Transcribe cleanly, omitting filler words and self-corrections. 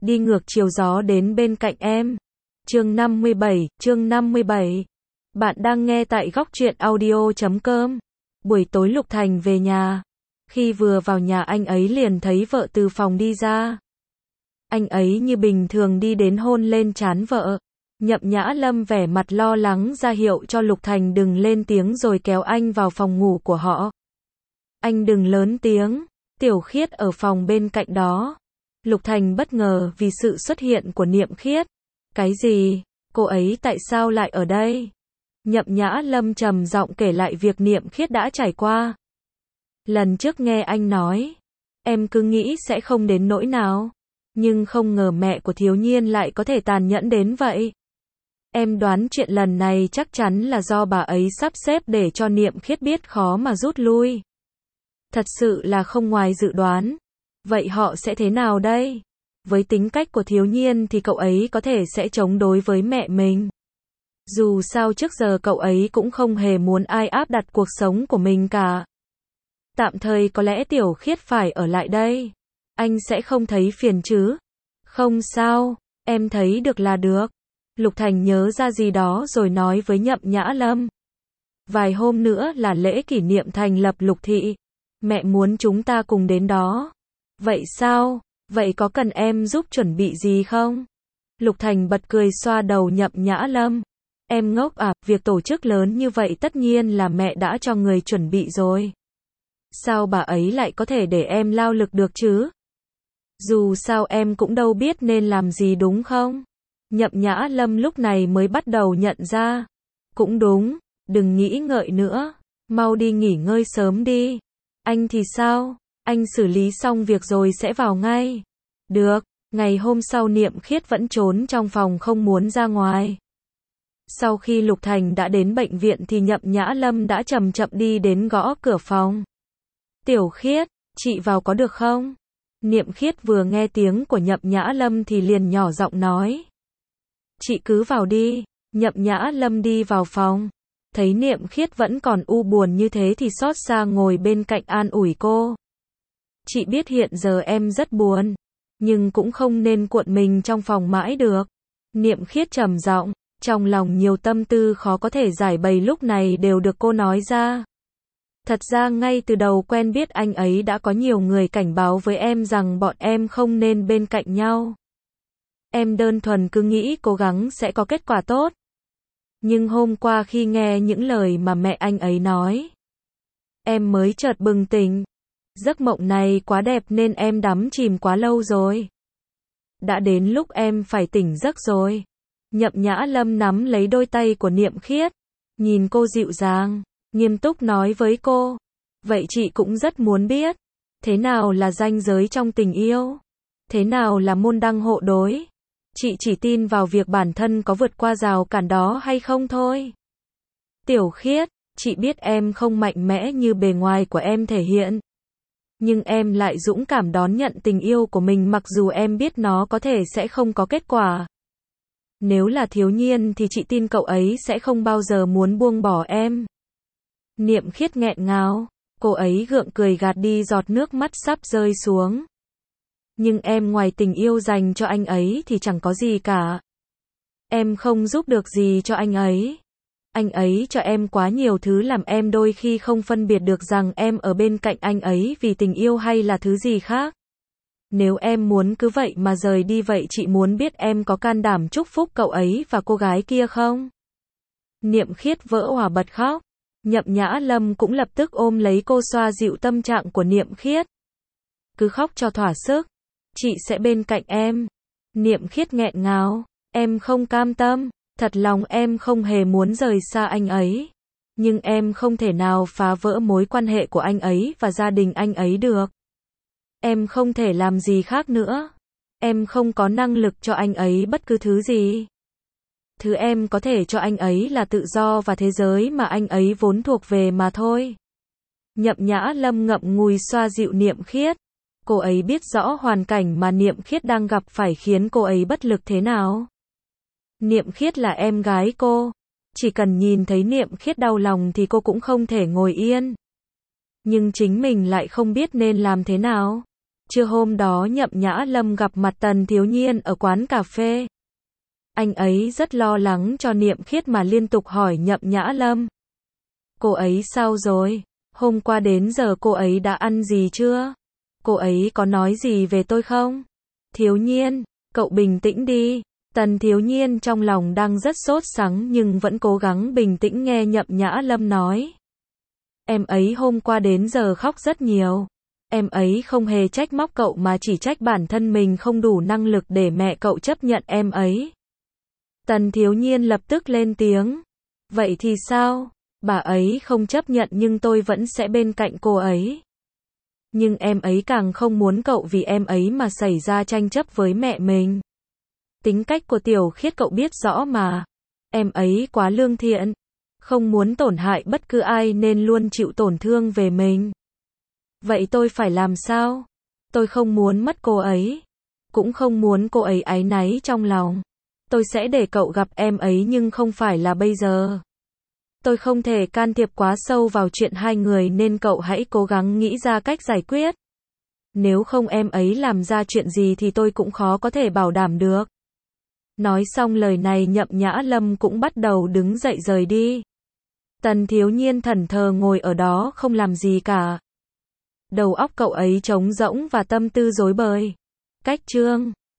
đi ngược chiều gió đến bên cạnh em. Chương 57. Bạn đang nghe tại góc truyện audio.com. Buổi tối Lục Thành về nhà. Khi vừa vào nhà anh ấy liền thấy vợ từ phòng đi ra. Anh ấy như bình thường đi đến hôn lên trán vợ. Nhậm Nhã Lâm vẻ mặt lo lắng ra hiệu cho Lục Thành đừng lên tiếng rồi kéo anh vào phòng ngủ của họ. Anh đừng lớn tiếng. Tiểu Khiết ở phòng bên cạnh đó. Lục Thành bất ngờ vì sự xuất hiện của Niệm Khiết. Cái gì? Cô ấy tại sao lại ở đây? Nhậm Nhã Lâm trầm giọng kể lại việc Niệm Khiết đã trải qua. Lần trước nghe anh nói, em cứ nghĩ sẽ không đến nỗi nào, nhưng không ngờ mẹ của thiếu nhiên lại có thể tàn nhẫn đến vậy. Em đoán chuyện lần này chắc chắn là do bà ấy sắp xếp để cho Niệm Khiết biết khó mà rút lui. Thật sự là không ngoài dự đoán. Vậy họ sẽ thế nào đây? Với tính cách của thiếu nhiên thì cậu ấy có thể sẽ chống đối với mẹ mình. Dù sao trước giờ cậu ấy cũng không hề muốn ai áp đặt cuộc sống của mình cả. Tạm thời có lẽ Tiểu Khiết phải ở lại đây. Anh sẽ không thấy phiền chứ? Không sao, em thấy được là được. Lục Thành nhớ ra gì đó rồi nói với Nhậm Nhã Lâm. Vài hôm nữa là lễ kỷ niệm thành lập Lục Thị. Mẹ muốn chúng ta cùng đến đó. Vậy sao? Vậy có cần em giúp chuẩn bị gì không? Lục Thành bật cười xoa đầu Nhậm Nhã Lâm. Em ngốc à, việc tổ chức lớn như vậy tất nhiên là mẹ đã cho người chuẩn bị rồi. Sao bà ấy lại có thể để em lao lực được chứ? Dù sao em cũng đâu biết nên làm gì đúng không? Nhậm Nhã Lâm lúc này mới bắt đầu nhận ra. Cũng đúng, đừng nghĩ ngợi nữa. Mau đi nghỉ ngơi sớm đi. Anh thì sao? Anh xử lý xong việc rồi sẽ vào ngay. Được, ngày hôm sau Niệm Khiết vẫn trốn trong phòng không muốn ra ngoài. Sau khi Lục Thành đã đến bệnh viện thì Nhậm Nhã Lâm đã chậm chậm đi đến gõ cửa phòng. Tiểu Khiết, chị vào có được không? Niệm Khiết vừa nghe tiếng của Nhậm Nhã Lâm thì liền nhỏ giọng nói. Chị cứ vào đi. Nhậm Nhã Lâm đi vào phòng. Thấy Niệm Khiết vẫn còn u buồn như thế thì xót xa ngồi bên cạnh an ủi cô. Chị biết hiện giờ em rất buồn, nhưng cũng không nên cuộn mình trong phòng mãi được. Niệm Khiết trầm giọng, trong lòng nhiều tâm tư khó có thể giải bày lúc này đều được cô nói ra. Thật ra ngay từ đầu quen biết anh ấy đã có nhiều người cảnh báo với em rằng bọn em không nên bên cạnh nhau. Em đơn thuần cứ nghĩ cố gắng sẽ có kết quả tốt. Nhưng hôm qua khi nghe những lời mà mẹ anh ấy nói, em mới chợt bừng tỉnh. Giấc mộng này quá đẹp nên em đắm chìm quá lâu rồi. Đã đến lúc em phải tỉnh giấc rồi. Nhậm Nhã Lâm nắm lấy đôi tay của Niệm Khiết, nhìn cô dịu dàng, nghiêm túc nói với cô. Vậy chị cũng rất muốn biết, thế nào là ranh giới trong tình yêu? Thế nào là môn đăng hộ đối? Chị chỉ tin vào việc bản thân có vượt qua rào cản đó hay không thôi. Tiểu Khiết, chị biết em không mạnh mẽ như bề ngoài của em thể hiện. Nhưng em lại dũng cảm đón nhận tình yêu của mình mặc dù em biết nó có thể sẽ không có kết quả. Nếu là thiếu nhiên thì chị tin cậu ấy sẽ không bao giờ muốn buông bỏ em. Niệm Khiết nghẹn ngào, cô ấy gượng cười gạt đi giọt nước mắt sắp rơi xuống. Nhưng em ngoài tình yêu dành cho anh ấy thì chẳng có gì cả. Em không giúp được gì cho anh ấy. Anh ấy cho em quá nhiều thứ làm em đôi khi không phân biệt được rằng em ở bên cạnh anh ấy vì tình yêu hay là thứ gì khác. Nếu em muốn cứ vậy mà rời đi vậy chị muốn biết em có can đảm chúc phúc cậu ấy và cô gái kia không? Niệm Khiết vỡ òa bật khóc. Nhậm Nhã Lâm cũng lập tức ôm lấy cô xoa dịu tâm trạng của Niệm Khiết. Cứ khóc cho thỏa sức. Chị sẽ bên cạnh em. Niệm Khiết nghẹn ngào. Em không cam tâm. Thật lòng em không hề muốn rời xa anh ấy. Nhưng em không thể nào phá vỡ mối quan hệ của anh ấy và gia đình anh ấy được. Em không thể làm gì khác nữa. Em không có năng lực cho anh ấy bất cứ thứ gì. Thứ em có thể cho anh ấy là tự do và thế giới mà anh ấy vốn thuộc về mà thôi. Nhậm Nhã Lâm ngậm ngùi xoa dịu Niệm Khiết. Cô ấy biết rõ hoàn cảnh mà Niệm Khiết đang gặp phải khiến cô ấy bất lực thế nào. Niệm Khiết là em gái cô. Chỉ cần nhìn thấy Niệm Khiết đau lòng thì cô cũng không thể ngồi yên. Nhưng chính mình lại không biết nên làm thế nào. Trưa hôm đó Nhậm Nhã Lâm gặp mặt Tần Thiếu Nhiên ở quán cà phê. Anh ấy rất lo lắng cho Niệm Khiết mà liên tục hỏi Nhậm Nhã Lâm. Cô ấy sao rồi? Hôm qua đến giờ cô ấy đã ăn gì chưa? Cô ấy có nói gì về tôi không? Thiếu Nhiên, cậu bình tĩnh đi. Tần Thiếu Nhiên trong lòng đang rất sốt sắng nhưng vẫn cố gắng bình tĩnh nghe Nhậm Nhã Lâm nói. Em ấy hôm qua đến giờ khóc rất nhiều. Em ấy không hề trách móc cậu mà chỉ trách bản thân mình không đủ năng lực để mẹ cậu chấp nhận em ấy. Tần Thiếu Nhiên lập tức lên tiếng. Vậy thì sao? Bà ấy không chấp nhận nhưng tôi vẫn sẽ bên cạnh cô ấy. Nhưng em ấy càng không muốn cậu vì em ấy mà xảy ra tranh chấp với mẹ mình. Tính cách của Tiểu Khiết cậu biết rõ mà. Em ấy quá lương thiện, không muốn tổn hại bất cứ ai nên luôn chịu tổn thương về mình. Vậy tôi phải làm sao? Tôi không muốn mất cô ấy, cũng không muốn cô ấy áy náy trong lòng. Tôi sẽ để cậu gặp em ấy nhưng không phải là bây giờ. Tôi không thể can thiệp quá sâu vào chuyện hai người nên cậu hãy cố gắng nghĩ ra cách giải quyết. Nếu không em ấy làm ra chuyện gì thì tôi cũng khó có thể bảo đảm được. Nói xong lời này Nhậm Nhã Lâm cũng bắt đầu đứng dậy rời đi. Tần Thiếu Nhiên thẫn thờ ngồi ở đó không làm gì cả. Đầu óc cậu ấy trống rỗng và tâm tư rối bời. Cách chương